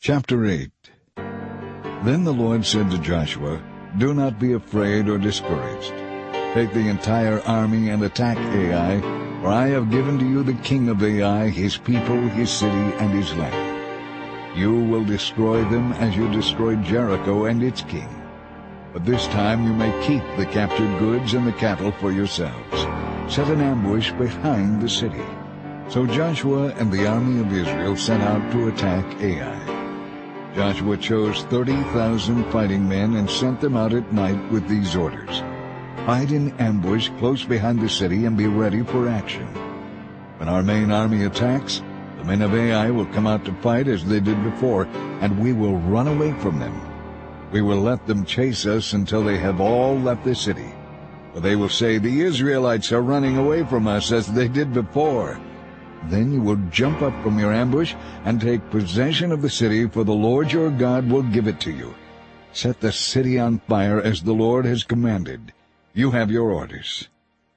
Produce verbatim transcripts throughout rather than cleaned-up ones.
Chapter eight. Then the Lord said to Joshua, "Do not be afraid or discouraged. Take the entire army and attack Ai, for I have given to you the king of Ai, his people, his city, and his land. You will destroy them as you destroyed Jericho and its king. But this time you may keep the captured goods and the cattle for yourselves. Set an ambush behind the city." So Joshua and the army of Israel set out to attack Ai. Joshua chose thirty thousand fighting men and sent them out at night with these orders: "Hide in ambush close behind the city and be ready for action. When our main army attacks, the men of Ai will come out to fight as they did before, and we will run away from them. We will let them chase us until they have all left the city. For they will say, 'The Israelites are running away from us as they did before.' Then you will jump up from your ambush and take possession of the city, for the Lord your God will give it to you. Set the city on fire as the Lord has commanded. You have your orders."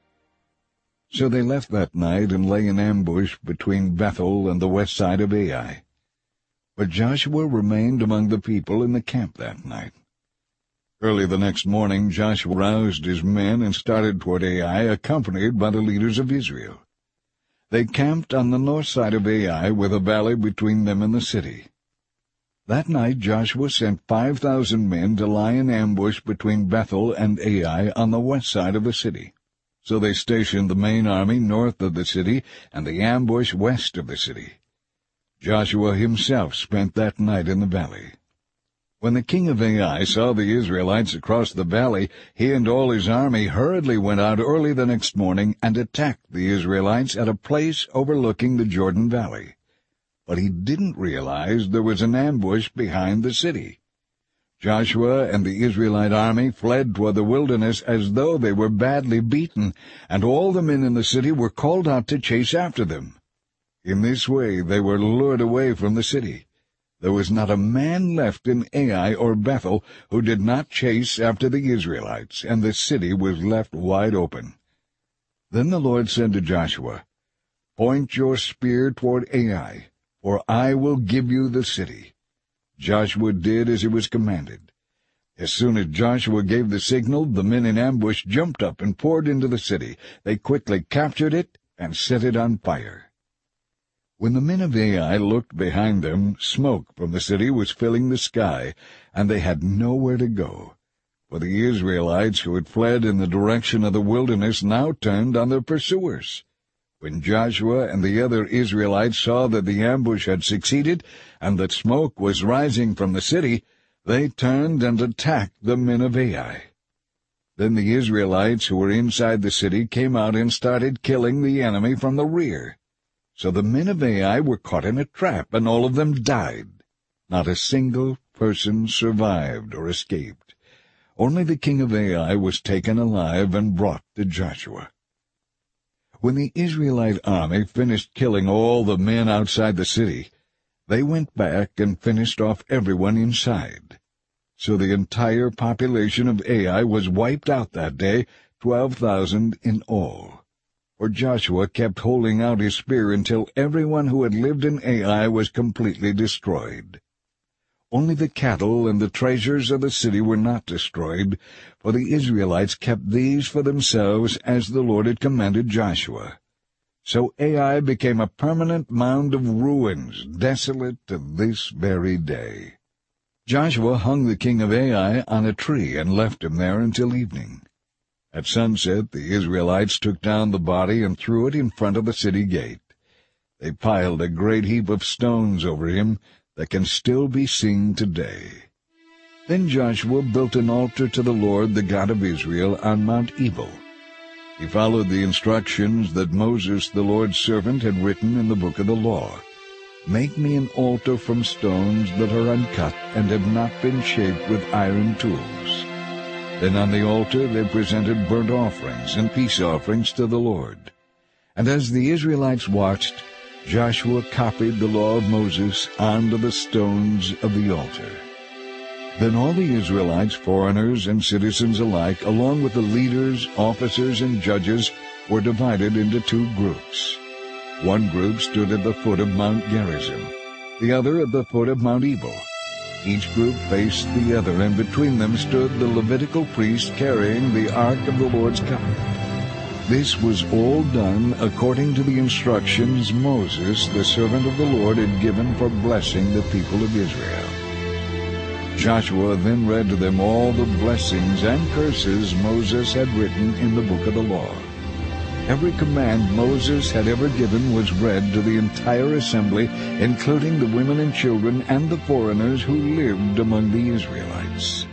So they left that night and lay in ambush between Bethel and the west side of Ai. But Joshua remained among the people in the camp that night. Early the next morning Joshua roused his men and started toward Ai, accompanied by the leaders of Israel. They camped on the north side of Ai, with a valley between them and the city. That night Joshua sent five thousand men to lie in ambush between Bethel and Ai on the west side of the city. So they stationed the main army north of the city and the ambush west of the city. Joshua himself spent that night in the valley. When the king of Ai saw the Israelites across the valley, he and all his army hurriedly went out early the next morning and attacked the Israelites at a place overlooking the Jordan Valley. But he didn't realize there was an ambush behind the city. Joshua and the Israelite army fled toward the wilderness as though they were badly beaten, and all the men in the city were called out to chase after them. In this way they were lured away from the city. There was not a man left in Ai or Bethel who did not chase after the Israelites, and the city was left wide open. Then the Lord said to Joshua, "Point your spear toward Ai, for I will give you the city." Joshua did as he was commanded. As soon as Joshua gave the signal, the men in ambush jumped up and poured into the city. They quickly captured it and set it on fire. When the men of Ai looked behind them, smoke from the city was filling the sky, and they had nowhere to go. For the Israelites who had fled in the direction of the wilderness now turned on their pursuers. When Joshua and the other Israelites saw that the ambush had succeeded, and that smoke was rising from the city, they turned and attacked the men of Ai. Then the Israelites who were inside the city came out and started killing the enemy from the rear. So the men of Ai were caught in a trap, and all of them died. Not a single person survived or escaped. Only the king of Ai was taken alive and brought to Joshua. When the Israelite army finished killing all the men outside the city, they went back and finished off everyone inside. So the entire population of Ai was wiped out that day, twelve thousand in all. For Joshua kept holding out his spear until everyone who had lived in Ai was completely destroyed. Only the cattle and the treasures of the city were not destroyed, for the Israelites kept these for themselves as the Lord had commanded Joshua. So Ai became a permanent mound of ruins, desolate to this very day. Joshua hung the king of Ai on a tree and left him there until evening. At sunset the Israelites took down the body and threw it in front of the city gate. They piled a great heap of stones over him that can still be seen today. Then Joshua built an altar to the Lord, the God of Israel, on Mount Ebal. He followed the instructions that Moses, the Lord's servant, had written in the book of the law. "Make me an altar from stones that are uncut and have not been shaped with iron tools." Then on the altar they presented burnt offerings and peace offerings to the Lord. And as the Israelites watched, Joshua copied the law of Moses onto the stones of the altar. Then all the Israelites, foreigners and citizens alike, along with the leaders, officers, and judges, were divided into two groups. One group stood at the foot of Mount Gerizim. the other at the foot of Mount Ebal. Each group faced the other, and between them stood the Levitical priest carrying the Ark of the Lord's Covenant. This was all done according to the instructions Moses, the servant of the Lord, had given for blessing the people of Israel. Joshua then read to them all the blessings and curses Moses had written in the book of the law. Every command Moses had ever given was read to the entire assembly, including the women and children and the foreigners who lived among the Israelites.